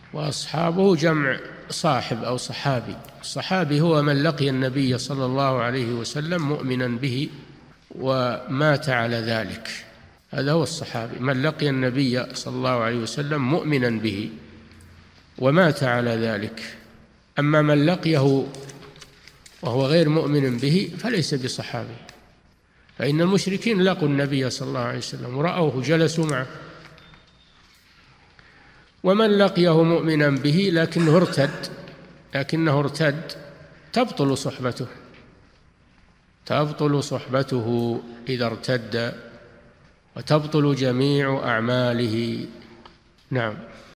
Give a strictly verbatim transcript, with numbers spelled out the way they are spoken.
وأصحابه جمع صاحب أو صحابي. الصحابي هو من لقي النبي صلى الله عليه وسلم مؤمنا به ومات على ذلك، هذا هو الصحابي، من لقي النبي صلى الله عليه وسلم مؤمنا به ومات على ذلك. أما من لقيه وهو غير مؤمن به فليس بصحابي، فإن المشركين لقوا النبي صلى الله عليه وسلم ورأوه جلسوا معه. ومن لقيه مؤمنا به لكنه ارتد لكنه ارتد تبطل صحبته تبطل صحبته إذا ارتد، وتبطل جميع أعماله. نعم.